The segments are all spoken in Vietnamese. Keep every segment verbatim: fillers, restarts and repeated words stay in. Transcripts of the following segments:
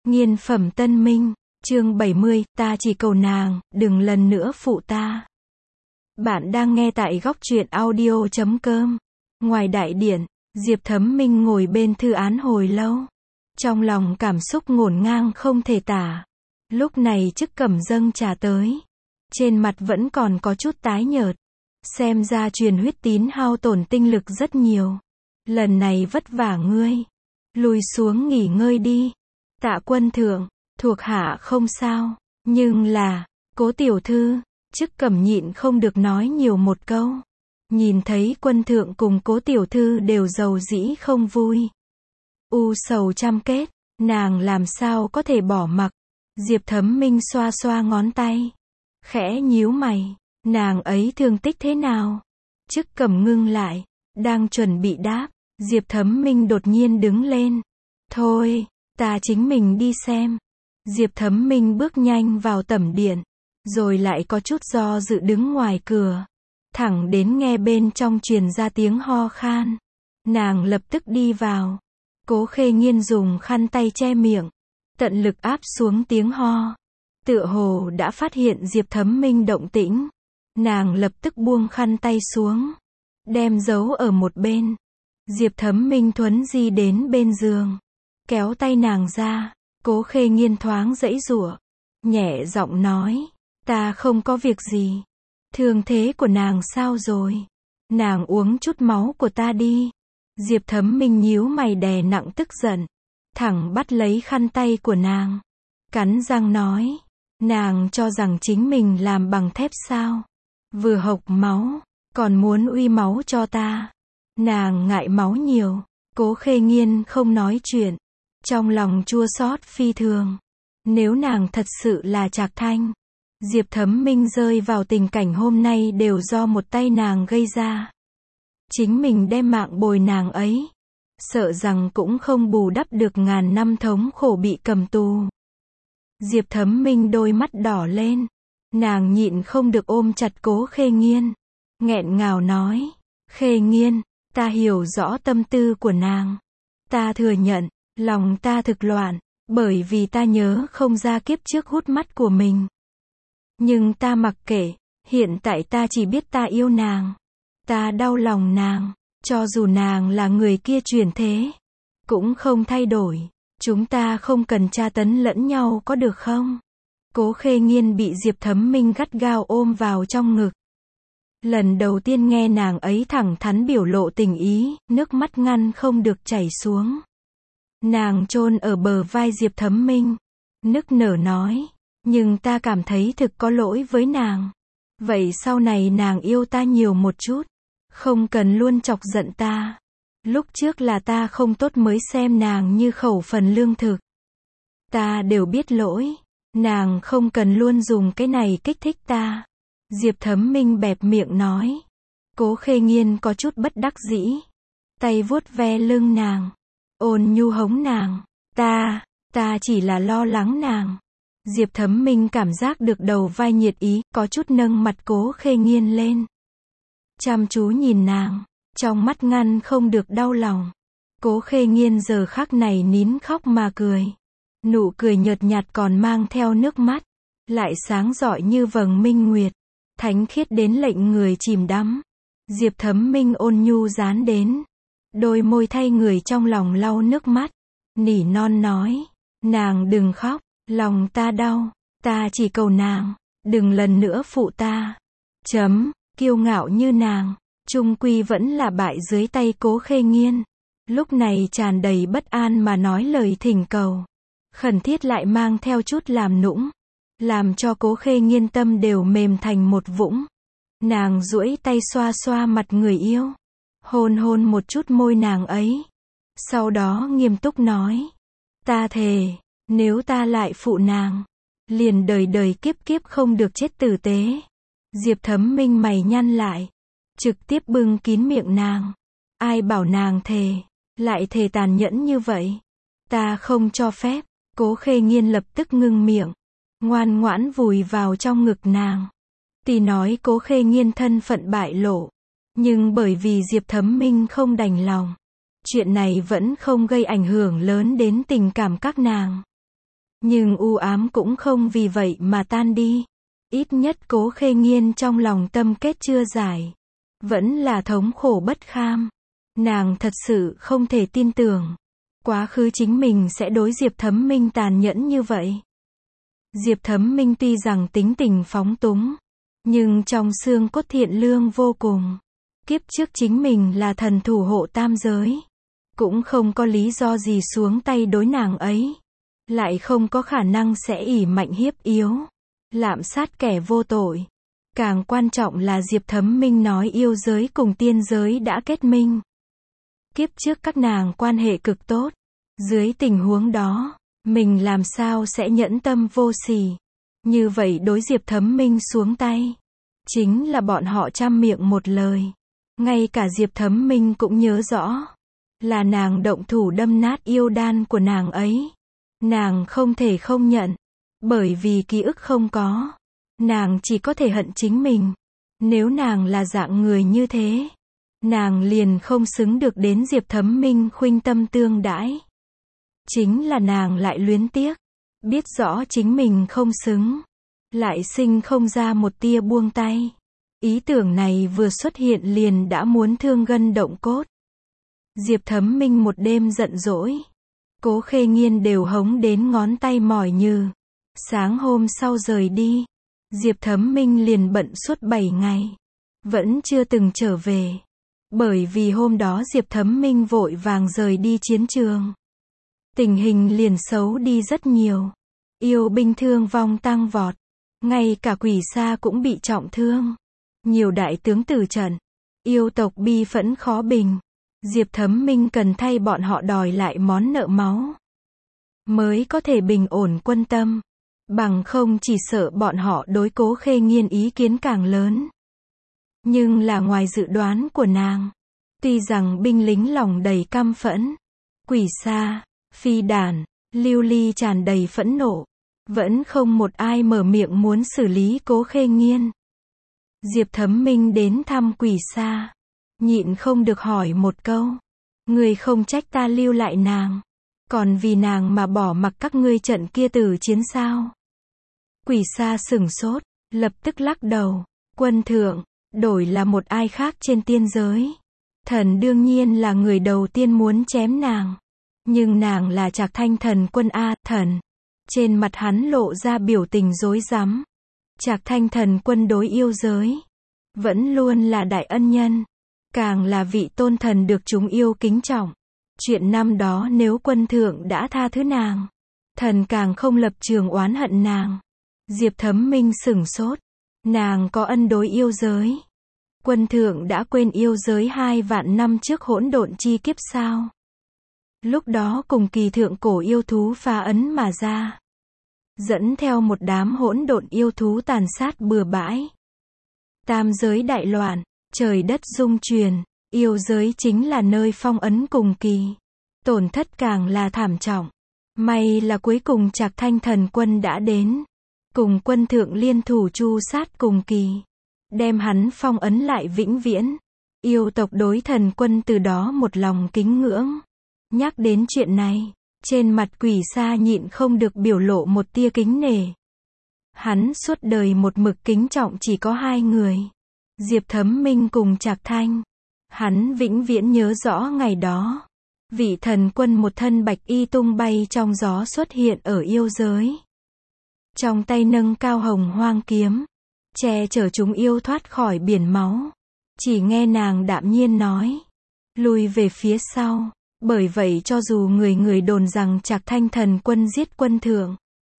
Nghiên phẩm Tân Minh, chương bảy mươi, ta chỉ cầu nàng, đừng lần nữa phụ ta. Bạn đang nghe tại góc truyện audio chấm com. Ngoài đại điện, Diệp Thấm Minh ngồi bên thư án hồi lâu. Trong lòng cảm xúc ngổn ngang không thể tả. Lúc này chức cẩm dâng trà tới. Trên mặt vẫn còn có chút tái nhợt. Xem ra truyền huyết tín hao tổn tinh lực rất nhiều. Lần này vất vả ngươi. Lùi xuống nghỉ ngơi đi. Tạ quân thượng, thuộc hạ không sao. Nhưng là, Cố tiểu thư, chức cẩm nhịn không được nói nhiều một câu. Nhìn thấy quân thượng cùng Cố tiểu thư đều rầu rĩ không vui. U sầu trăm kết, nàng làm sao có thể bỏ mặc. Diệp Thấm Minh xoa xoa ngón tay. Khẽ nhíu mày, nàng ấy thương tích thế nào? Chức cẩm ngưng lại, đang chuẩn bị đáp. Diệp Thấm Minh đột nhiên đứng lên. Thôi, ta chính mình đi xem. Diệp Thấm Minh bước nhanh vào tẩm điện, rồi lại có chút do dự đứng ngoài cửa. Thẳng đến nghe bên trong truyền ra tiếng ho khan. Nàng lập tức đi vào. Cố Khê Nghiên dùng khăn tay che miệng, tận lực áp xuống tiếng ho. Tựa hồ đã phát hiện Diệp Thấm Minh động tĩnh. Nàng lập tức buông khăn tay xuống, đem giấu ở một bên. Diệp Thấm Minh thuấn di đến bên giường, kéo tay nàng ra. Cố Khê Nghiên thoáng giãy giụa, nhẹ giọng nói, ta không có việc gì. Thương thế của nàng sao rồi? Nàng uống chút máu của ta đi. Diệp Thấm Minh nhíu mày đè nặng tức giận, thẳng bắt lấy khăn tay của nàng, cắn răng nói, nàng cho rằng chính mình làm bằng thép sao? Vừa hộc máu, còn muốn uy máu cho ta. Nàng ngại máu nhiều. Cố Khê Nghiên không nói chuyện, trong lòng chua xót phi thường. Nếu nàng thật sự là Trạc Thanh, Diệp Thấm Minh rơi vào tình cảnh hôm nay đều do một tay nàng gây ra. Chính mình đem mạng bồi nàng ấy, sợ rằng cũng không bù đắp được ngàn năm thống khổ bị cầm tù. Diệp Thấm Minh đôi mắt đỏ lên, nàng nhịn không được ôm chặt Cố Khê Nghiên, nghẹn ngào nói, Khê Nghiên, ta hiểu rõ tâm tư của nàng. Ta thừa nhận, lòng ta thực loạn, bởi vì ta nhớ không ra kiếp trước hút mắt của mình. Nhưng ta mặc kệ, hiện tại ta chỉ biết ta yêu nàng. Ta đau lòng nàng, cho dù nàng là người kia chuyển thế, cũng không thay đổi. Chúng ta không cần tra tấn lẫn nhau có được không? Cố Khê Nghiên bị Diệp Thấm Minh gắt gao ôm vào trong ngực. Lần đầu tiên nghe nàng ấy thẳng thắn biểu lộ tình ý, nước mắt ngăn không được chảy xuống. Nàng chôn ở bờ vai Diệp Thấm Minh, nức nở nói, nhưng ta cảm thấy thực có lỗi với nàng. Vậy sau này nàng yêu ta nhiều một chút, không cần luôn chọc giận ta. Lúc trước là ta không tốt mới xem nàng như khẩu phần lương thực. Ta đều biết lỗi, nàng không cần luôn dùng cái này kích thích ta. Diệp Thấm Minh bẹp miệng nói. Cố Khê Nghiên có chút bất đắc dĩ, tay vuốt ve lưng nàng, ôn nhu hống nàng, ta, ta chỉ là lo lắng nàng. Diệp Thấm Minh cảm giác được đầu vai nhiệt ý, có chút nâng mặt Cố Khê Nghiên lên, chăm chú nhìn nàng, trong mắt ngăn không được đau lòng. Cố Khê Nghiên giờ khắc này nín khóc mà cười, nụ cười nhợt nhạt còn mang theo nước mắt, lại sáng rọi như vầng minh nguyệt, thánh khiết đến lệnh người chìm đắm. Diệp Thấm Minh ôn nhu dán đến, đôi môi thay người trong lòng lau nước mắt, nỉ non nói, nàng đừng khóc, lòng ta đau, ta chỉ cầu nàng, đừng lần nữa phụ ta. Chấm, kiêu ngạo như nàng, chung quy vẫn là bại dưới tay Cố Khê Nghiên. Lúc này tràn đầy bất an mà nói lời thỉnh cầu, khẩn thiết lại mang theo chút làm nũng, làm cho Cố Khê Nghiên tâm đều mềm thành một vũng. Nàng duỗi tay xoa xoa mặt người yêu, hôn hôn một chút môi nàng ấy, sau đó nghiêm túc nói, ta thề, nếu ta lại phụ nàng, liền đời đời kiếp kiếp không được chết tử tế. Diệp Thấm Minh mày nhăn lại, trực tiếp bưng kín miệng nàng. Ai bảo nàng thề, lại thề tàn nhẫn như vậy? Ta không cho phép. Cố Khê Nghiên lập tức ngưng miệng, ngoan ngoãn vùi vào trong ngực nàng. Tuy nói Cố Khê Nghiên thân phận bại lộ, nhưng bởi vì Diệp Thấm Minh không đành lòng, chuyện này vẫn không gây ảnh hưởng lớn đến tình cảm các nàng. Nhưng u ám cũng không vì vậy mà tan đi. Ít nhất Cố Khê Nghiên trong lòng tâm kết chưa giải. Vẫn là thống khổ bất kham. Nàng thật sự không thể tin tưởng. Quá khứ chính mình sẽ đối Diệp Thấm Minh tàn nhẫn như vậy. Diệp Thấm Minh tuy rằng tính tình phóng túng, nhưng trong xương cốt thiện lương vô cùng. Kiếp trước chính mình là thần thủ hộ tam giới. Cũng không có lý do gì xuống tay đối nàng ấy. Lại không có khả năng sẽ ỷ mạnh hiếp yếu. Lạm sát kẻ vô tội. Càng quan trọng là Diệp Thấm Minh nói yêu giới cùng tiên giới đã kết minh. Kiếp trước các nàng quan hệ cực tốt. Dưới tình huống đó, mình làm sao sẽ nhẫn tâm vô sỉ. Như vậy đối Diệp Thấm Minh xuống tay. Chính là bọn họ trăm miệng một lời. Ngay cả Diệp Thấm Minh cũng nhớ rõ. Là nàng động thủ đâm nát yêu đan của nàng ấy. Nàng không thể không nhận. Bởi vì ký ức không có. Nàng chỉ có thể hận chính mình. Nếu nàng là dạng người như thế, nàng liền không xứng được đến Diệp Thấm Minh khuynh tâm tương đãi. Chính là nàng lại luyến tiếc. Biết rõ chính mình không xứng. Lại sinh không ra một tia buông tay. Ý tưởng này vừa xuất hiện liền đã muốn thương gân động cốt. Diệp Thấm Minh một đêm giận dỗi. Cố Khê Nghiên đều hống đến ngón tay mỏi nhừ. Sáng hôm sau rời đi. Diệp Thấm Minh liền bận suốt bảy ngày. Vẫn chưa từng trở về. Bởi vì hôm đó Diệp Thấm Minh vội vàng rời đi chiến trường. Tình hình liền xấu đi rất nhiều. Yêu binh thương vong tăng vọt. Ngay cả Quỷ Sa cũng bị trọng thương. Nhiều đại tướng tử trận. Yêu tộc bi phẫn khó bình. Diệp Thấm Minh cần thay bọn họ đòi lại món nợ máu. Mới có thể bình ổn quân tâm. Bằng không chỉ sợ bọn họ đối Cố Khê Nghiên ý kiến càng lớn. Nhưng là ngoài dự đoán của nàng. Tuy rằng binh lính lòng đầy căm phẫn. Quỷ Sa, Phi Đản, Lưu Ly tràn đầy phẫn nộ. Vẫn không một ai mở miệng muốn xử lý Cố Khê Nghiên. Diệp Thấm Minh đến thăm Quỷ Sa. Nhịn không được hỏi một câu. Ngươi không trách ta lưu lại nàng. Còn vì nàng mà bỏ mặc các ngươi trận kia tử chiến sao? Quỷ Sa sửng sốt. Lập tức lắc đầu. Quân thượng. Đổi là một ai khác trên tiên giới. Thần đương nhiên là người đầu tiên muốn chém nàng. Nhưng nàng là Trạc Thanh Thần Quân A. Thần. Trên mặt hắn lộ ra biểu tình rối rắm. Trạc Thanh Thần Quân đối yêu giới. Vẫn luôn là đại ân nhân. Càng là vị tôn thần được chúng yêu kính trọng. Chuyện năm đó nếu quân thượng đã tha thứ nàng. Thần càng không lập trường oán hận nàng. Diệp Thấm Minh sửng sốt. Nàng có ân đối yêu giới. Quân thượng đã quên yêu giới hai vạn năm trước hỗn độn chi kiếp sao? Lúc đó cùng kỳ thượng cổ yêu thú phá ấn mà ra. Dẫn theo một đám hỗn độn yêu thú tàn sát bừa bãi. Tam giới đại loạn, trời đất rung chuyển, yêu giới chính là nơi phong ấn cùng kỳ. Tổn thất càng là thảm trọng. May là cuối cùng Trạc Thanh Thần Quân đã đến. Cùng quân thượng liên thủ tru sát cùng kỳ. Đem hắn phong ấn lại vĩnh viễn. Yêu tộc đối thần quân từ đó một lòng kính ngưỡng. Nhắc đến chuyện này, trên mặt Quỷ Sa nhịn không được biểu lộ một tia kính nể. Hắn suốt đời một mực kính trọng chỉ có hai người. Diệp Thấm Minh cùng Trạc Thanh. Hắn vĩnh viễn nhớ rõ ngày đó. Vị thần quân một thân bạch y tung bay trong gió xuất hiện ở yêu giới. Trong tay nâng cao hồng hoang kiếm. Che chở chúng yêu thoát khỏi biển máu. Chỉ nghe nàng đạm nhiên nói. Lùi về phía sau. Bởi vậy cho dù người người đồn rằng Trạc Thanh Thần Quân giết quân thượng.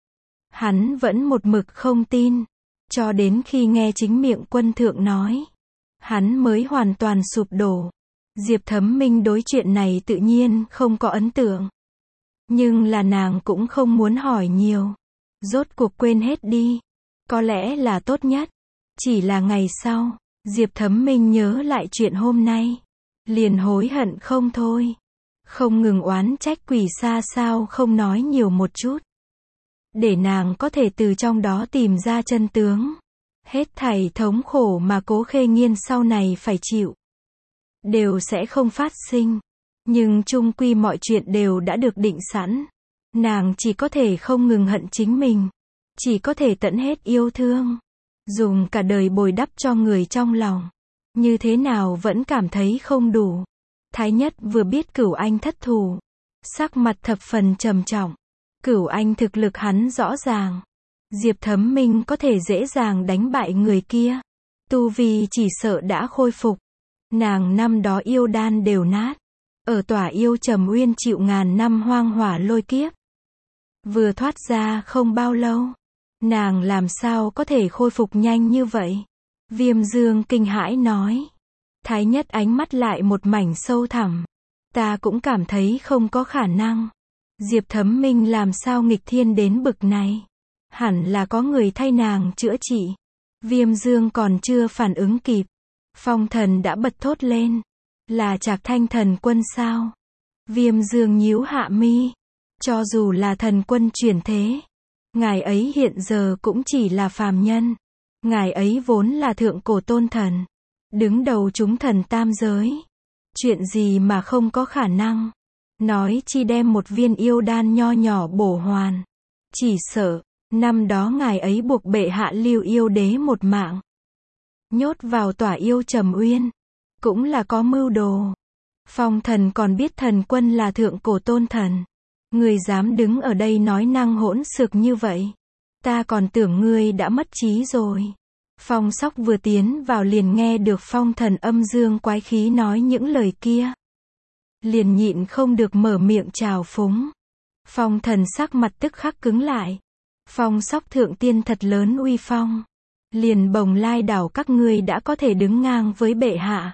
Hắn vẫn một mực không tin. Cho đến khi nghe chính miệng quân thượng nói. Hắn mới hoàn toàn sụp đổ. Diệp Thấm Minh đối chuyện này tự nhiên không có ấn tượng. Nhưng là nàng cũng không muốn hỏi nhiều. Rốt cuộc quên hết đi. Có lẽ là tốt nhất. Chỉ là ngày sau, Diệp Thấm Minh nhớ lại chuyện hôm nay. Liền hối hận không thôi. Không ngừng oán trách Quỷ Sa sao không nói nhiều một chút. Để nàng có thể từ trong đó tìm ra chân tướng. Hết thảy thống khổ mà Cố Khê Nghiên sau này phải chịu. Đều sẽ không phát sinh. Nhưng chung quy mọi chuyện đều đã được định sẵn. Nàng chỉ có thể không ngừng hận chính mình. Chỉ có thể tận hết yêu thương. Dùng cả đời bồi đắp cho người trong lòng. Như thế nào vẫn cảm thấy không đủ. Thái Nhất vừa biết Cửu Anh thất thủ. Sắc mặt thập phần trầm trọng. Cửu Anh thực lực hắn rõ ràng. Diệp Thấm Minh có thể dễ dàng đánh bại người kia. Tu vi chỉ sợ đã khôi phục. Nàng năm đó yêu đan đều nát. Ở tỏa yêu Trầm Uyên chịu ngàn năm hoang hỏa lôi kiếp. Vừa thoát ra không bao lâu. Nàng làm sao có thể khôi phục nhanh như vậy? Viêm Dương kinh hãi nói. Thái Nhất ánh mắt lại một mảnh sâu thẳm. Ta cũng cảm thấy không có khả năng. Diệp Thấm Minh làm sao nghịch thiên đến bực này? Hẳn là có người thay nàng chữa trị. Viêm Dương còn chưa phản ứng kịp. Phong Thần đã bật thốt lên. Là Trạc Thanh thần quân sao? Viêm Dương nhíu hạ mi. Cho dù là thần quân chuyển thế. Ngài ấy hiện giờ cũng chỉ là phàm nhân. Ngài ấy vốn là thượng cổ tôn thần. Đứng đầu chúng thần tam giới. Chuyện gì mà không có khả năng. Nói chi đem một viên yêu đan nho nhỏ bổ hoàn. Chỉ sợ, năm đó ngài ấy buộc bệ hạ Lưu Yêu Đế một mạng. Nhốt vào tỏa yêu Trầm Uyên. Cũng là có mưu đồ. Phong Thần còn biết thần quân là thượng cổ tôn thần. Ngươi dám đứng ở đây nói năng hỗn xược như vậy. Ta còn tưởng ngươi đã mất trí rồi. Phong Sóc vừa tiến vào liền nghe được Phong Thần âm dương quái khí nói những lời kia. Liền nhịn không được mở miệng chào phúng. Phong Thần sắc mặt tức khắc cứng lại. Phong Sóc thượng tiên thật lớn uy phong. Liền Bồng Lai đảo các ngươi đã có thể đứng ngang với bệ hạ.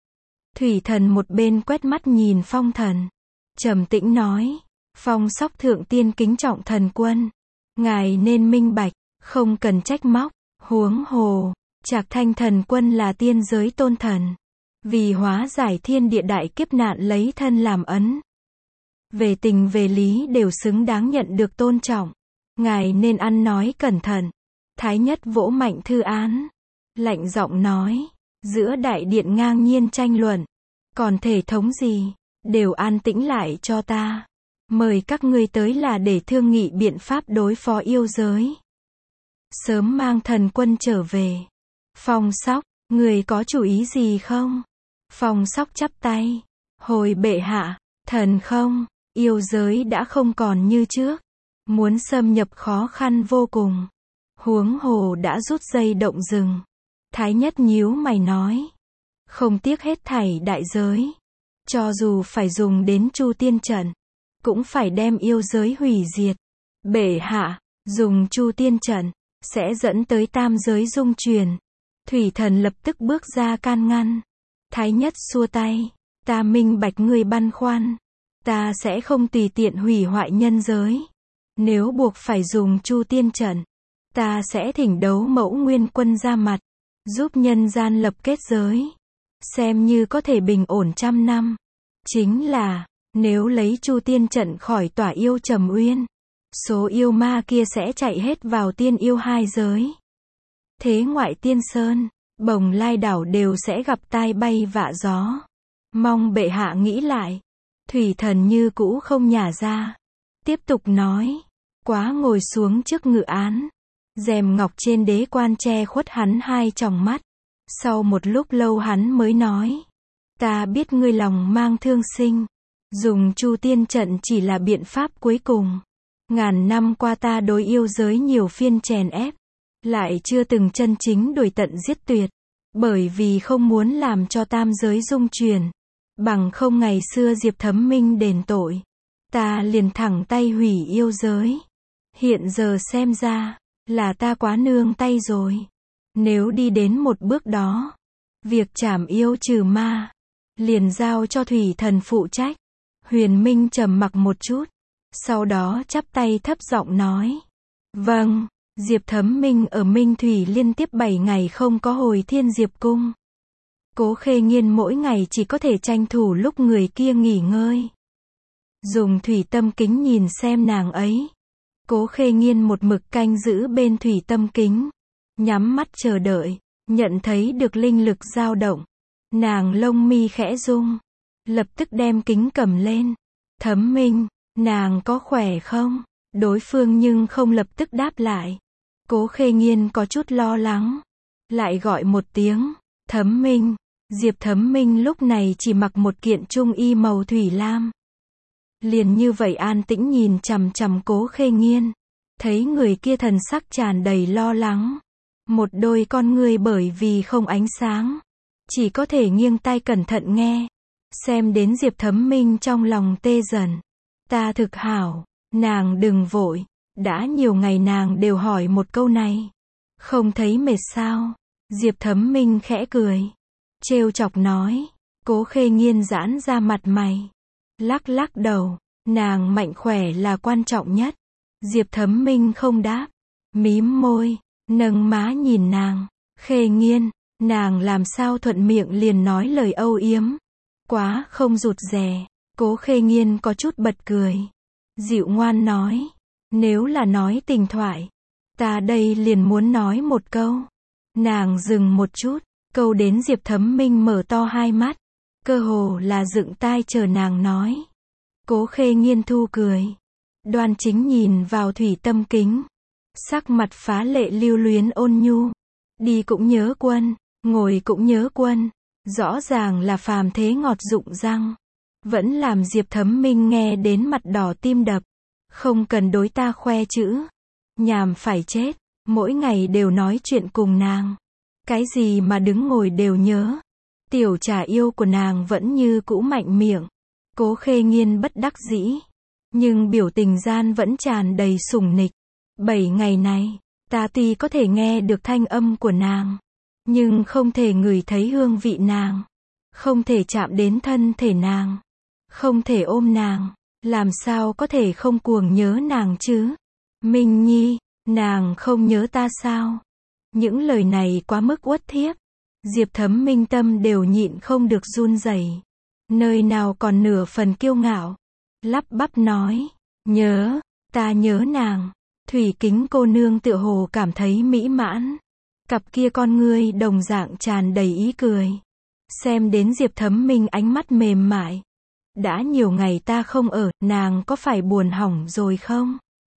Thủy Thần một bên quét mắt nhìn Phong Thần. Trầm tĩnh nói. Phong Sóc thượng tiên kính trọng thần quân. Ngài nên minh bạch, không cần trách móc. Huống hồ, Trạc Thanh thần quân là tiên giới tôn thần. Vì hóa giải thiên địa đại kiếp nạn lấy thân làm ấn. Về tình về lý đều xứng đáng nhận được tôn trọng. Ngài nên ăn nói cẩn thận. Thái Nhất vỗ mạnh thư án. Lạnh giọng nói. Giữa đại điện ngang nhiên tranh luận. Còn thể thống gì, đều an tĩnh lại cho ta. Mời các ngươi tới là để thương nghị biện pháp đối phó yêu giới. Sớm mang thần quân trở về. Phong Sóc, người có chủ ý gì không? Phong Sóc chắp tay. Hồi bệ hạ, thần không, yêu giới đã không còn như trước. Muốn xâm nhập khó khăn vô cùng. Huống hồ đã rút dây động rừng. Thái Nhất nhíu mày nói. Không tiếc hết thảy đại giới. Cho dù phải dùng đến Chu Tiên trận. Cũng phải đem yêu giới hủy diệt. Bệ hạ, dùng Chu Tiên trận. Sẽ dẫn tới tam giới dung chuyển. Thủy Thần lập tức bước ra can ngăn. Thái Nhất xua tay. Ta minh bạch ngươi băn khoăn. Ta sẽ không tùy tiện hủy hoại nhân giới. Nếu buộc phải dùng Chu Tiên trận. Ta sẽ thỉnh Đấu Mẫu Nguyên Quân ra mặt. Giúp nhân gian lập kết giới. Xem như có thể bình ổn trăm năm. Chính là, nếu lấy Chu Tiên trận khỏi tỏa yêu Trầm Uyên. Số yêu ma kia sẽ chạy hết vào tiên yêu hai giới. Thế ngoại tiên sơn, Bồng Lai đảo đều sẽ gặp tai bay vạ gió. Mong bệ hạ nghĩ lại. Thủy Thần như cũ không nhả ra. Tiếp tục nói. Quá ngồi xuống trước ngự án. Rèm ngọc trên đế quan che khuất hắn hai tròng mắt. Sau một lúc lâu hắn mới nói. Ta biết ngươi lòng mang thương sinh. Dùng Chu Tiên trận chỉ là biện pháp cuối cùng. Ngàn năm qua ta đối yêu giới nhiều phiên chèn ép. Lại chưa từng chân chính đuổi tận giết tuyệt. Bởi vì không muốn làm cho tam giới dung chuyển. Bằng không ngày xưa Diệp Thấm Minh đền tội. Ta liền thẳng tay hủy yêu giới. Hiện giờ xem ra, là ta quá nương tay rồi. Nếu đi đến một bước đó, việc trảm yêu trừ ma, liền giao cho Thủy Thần phụ trách. Huyền Minh trầm mặc một chút. Sau đó chắp tay thấp giọng nói. Vâng, Diệp Thấm Minh ở Minh Thủy liên tiếp bảy ngày không có hồi Thiên Diệp Cung. Cố Khê Nghiên mỗi ngày chỉ có thể tranh thủ lúc người kia nghỉ ngơi. Dùng thủy tâm kính nhìn xem nàng ấy. Cố Khê Nghiên một mực canh giữ bên thủy tâm kính. Nhắm mắt chờ đợi, nhận thấy được linh lực dao động. Nàng lông mi khẽ rung. Lập tức đem kính cầm lên. Thấm Minh, Nàng có khỏe không? Đối phương nhưng không lập tức đáp lại. Cố Khê Nghiên có chút lo lắng. Lại gọi một tiếng, Thấm Minh. Diệp Thấm Minh lúc này chỉ mặc một kiện trung y màu thủy lam. Liền như vậy an tĩnh nhìn chằm chằm Cố Khê Nghiên. Thấy người kia thần sắc tràn đầy lo lắng. Một đôi con ngươi bởi vì không ánh sáng. Chỉ có thể nghiêng tai cẩn thận nghe. Xem đến Diệp Thấm Minh trong lòng tê dần. Ta thực hảo, nàng đừng vội. Đã nhiều ngày nàng đều hỏi một câu này. Không thấy mệt sao? Diệp Thấm Minh khẽ cười. Trêu chọc nói. Cố Khê Nghiên giãn ra mặt mày. Lắc lắc đầu. Nàng mạnh khỏe là quan trọng nhất. Diệp Thấm Minh không đáp. Mím môi. Nâng má nhìn nàng. Khê Nghiên. Nàng làm sao thuận miệng liền nói lời âu yếm. Quá không rụt rè. Cố Khê Nghiên có chút bật cười. Dịu ngoan nói. Nếu là nói tình thoại. Ta đây liền muốn nói một câu. Nàng dừng một chút. Câu đến Diệp Thấm Minh mở to hai mắt. Cơ hồ là dựng tai chờ nàng nói. Cố Khê Nghiên thu cười. Đoan chính nhìn vào thủy tâm kính. Sắc mặt phá lệ lưu luyến ôn nhu. Đi cũng nhớ quân. Ngồi cũng nhớ quân. Rõ ràng là phàm thế ngọt dụng răng. Vẫn làm Diệp Thấm Minh nghe đến mặt đỏ tim đập. Không cần đối ta khoe chữ. Nhàm phải chết. Mỗi ngày đều nói chuyện cùng nàng. Cái gì mà đứng ngồi đều nhớ. Tiểu trà yêu của nàng vẫn như cũ mạnh miệng. Cố Khê Nghiên bất đắc dĩ. Nhưng biểu tình gian vẫn tràn đầy sủng nịch. Bảy ngày này, ta tuy có thể nghe được thanh âm của nàng. Nhưng không thể ngửi thấy hương vị nàng. Không thể chạm đến thân thể nàng. Không thể ôm nàng. Làm sao có thể không cuồng nhớ nàng chứ? Minh Nhi, nàng không nhớ ta sao? Những lời này quá mức uất thiếp. Diệp Thấm Minh tâm đều nhịn không được run rẩy. Nơi nào còn nửa phần kiêu ngạo. Lắp bắp nói. Nhớ, ta nhớ nàng. Thủy Kính cô nương tựa hồ cảm thấy mỹ mãn. Cặp kia con ngươi đồng dạng tràn đầy ý cười. Xem đến Diệp Thấm Minh ánh mắt mềm mại. Đã nhiều ngày ta không ở, nàng có phải buồn hỏng rồi không?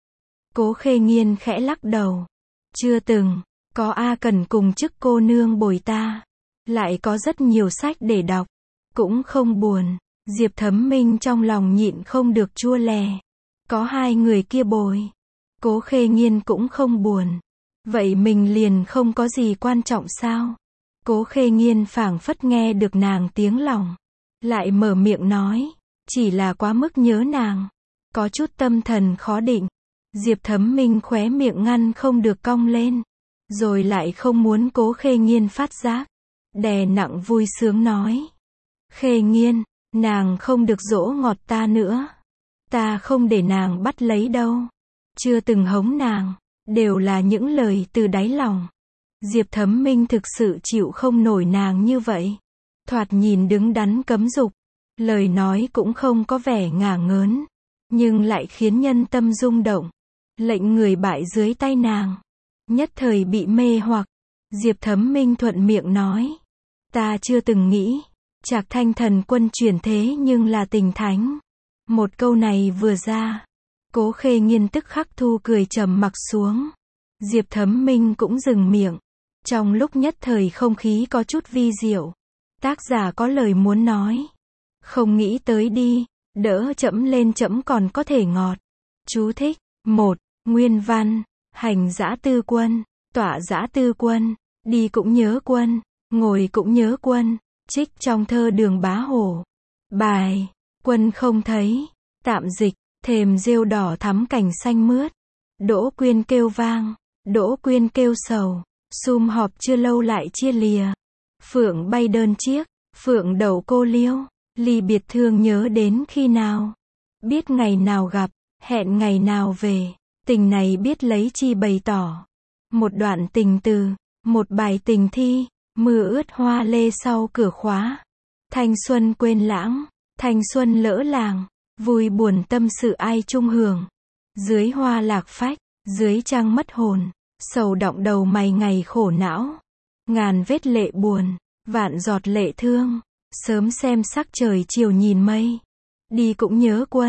Cố Khê Nghiên khẽ lắc đầu. Chưa từng, có A Cần cùng chức cô nương bồi ta. Lại có rất nhiều sách để đọc. Cũng không buồn. Diệp Thấm Minh trong lòng nhịn không được chua lè. Có hai người kia bồi. Cố Khê Nghiên cũng không buồn. Vậy mình liền không có gì quan trọng sao? Cố Khê Nghiên phảng phất nghe được nàng tiếng lòng. Lại mở miệng nói. Chỉ là quá mức nhớ nàng. Có chút tâm thần khó định. Diệp Thấm Minh khóe miệng ngăn không được cong lên. Rồi lại không muốn Cố Khê Nghiên phát giác. Đè nặng vui sướng nói. Khê Nghiên, nàng không được dỗ ngọt ta nữa. Ta không để nàng bắt lấy đâu. Chưa từng hống nàng. Đều là những lời từ đáy lòng. Diệp Thấm Minh thực sự chịu không nổi nàng như vậy. Thoạt nhìn đứng đắn cấm dục. Lời nói cũng không có vẻ ngả ngớn. Nhưng lại khiến nhân tâm rung động. Lệnh người bại dưới tay nàng. Nhất thời bị mê hoặc. Diệp Thấm Minh thuận miệng nói. Ta chưa từng nghĩ. Trạc Thanh thần quân chuyển thế nhưng là tình thánh. Một câu này vừa ra. Cố Khê Nghiên tức khắc thu cười trầm mặc xuống. Diệp Thấm Minh cũng dừng miệng. Trong lúc nhất thời không khí có chút vi diệu. Tác giả có lời muốn nói. Không nghĩ tới đi. Đỡ chẫm lên chẫm còn có thể ngọt. Chú thích. một. Nguyên văn. Hành dã tư quân. Tọa dã tư quân. Đi cũng nhớ quân. Ngồi cũng nhớ quân. Trích trong thơ Đường Bá Hổ. Bài. Quân không thấy. Tạm dịch. Thềm rêu đỏ thắm cảnh xanh mướt. Đỗ Quyên kêu vang. Đỗ Quyên kêu sầu. Sum họp chưa lâu lại chia lìa. Phượng bay đơn chiếc. Phượng đậu cô liêu. Ly biệt thương nhớ đến khi nào. Biết ngày nào gặp. Hẹn ngày nào về. Tình này biết lấy chi bày tỏ. Một đoạn tình từ. Một bài tình thi. Mưa ướt hoa lê sau cửa khóa. Thanh xuân quên lãng. Thanh xuân lỡ làng. Vui buồn tâm sự ai chung hưởng. Dưới hoa lạc phách. Dưới trăng mất hồn. Sầu đọng đầu mày ngày khổ não. Ngàn vết lệ buồn. Vạn giọt lệ thương. Sớm xem sắc trời chiều nhìn mây. Đi cũng nhớ quân.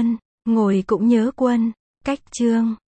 Ngồi cũng nhớ Quân. Cách chương